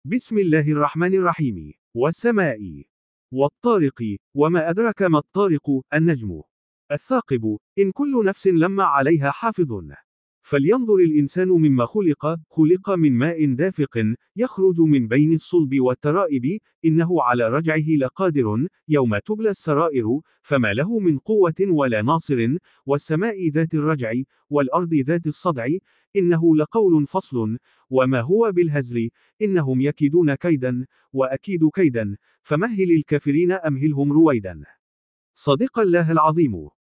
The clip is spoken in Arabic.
بسم الله الرحمن الرحيم. والسماء والطارق وما أدرك ما الطارق النجم الثاقب إن كل نفس لما عليها حافظ. فلينظر الإنسان مما خلق من ماء دافق يخرج من بين الصلب والترائب إنه على رجعه لقادر يوم تبلى السرائر فما له من قوة ولا ناصر. والسماء ذات الرجع والأرض ذات الصدع إنه لقول فصل وما هو بالهزل إنهم يكيدون كيدا وأكيد كيدا فمهل الكافرين أمهلهم رويدا. صدق الله العظيم.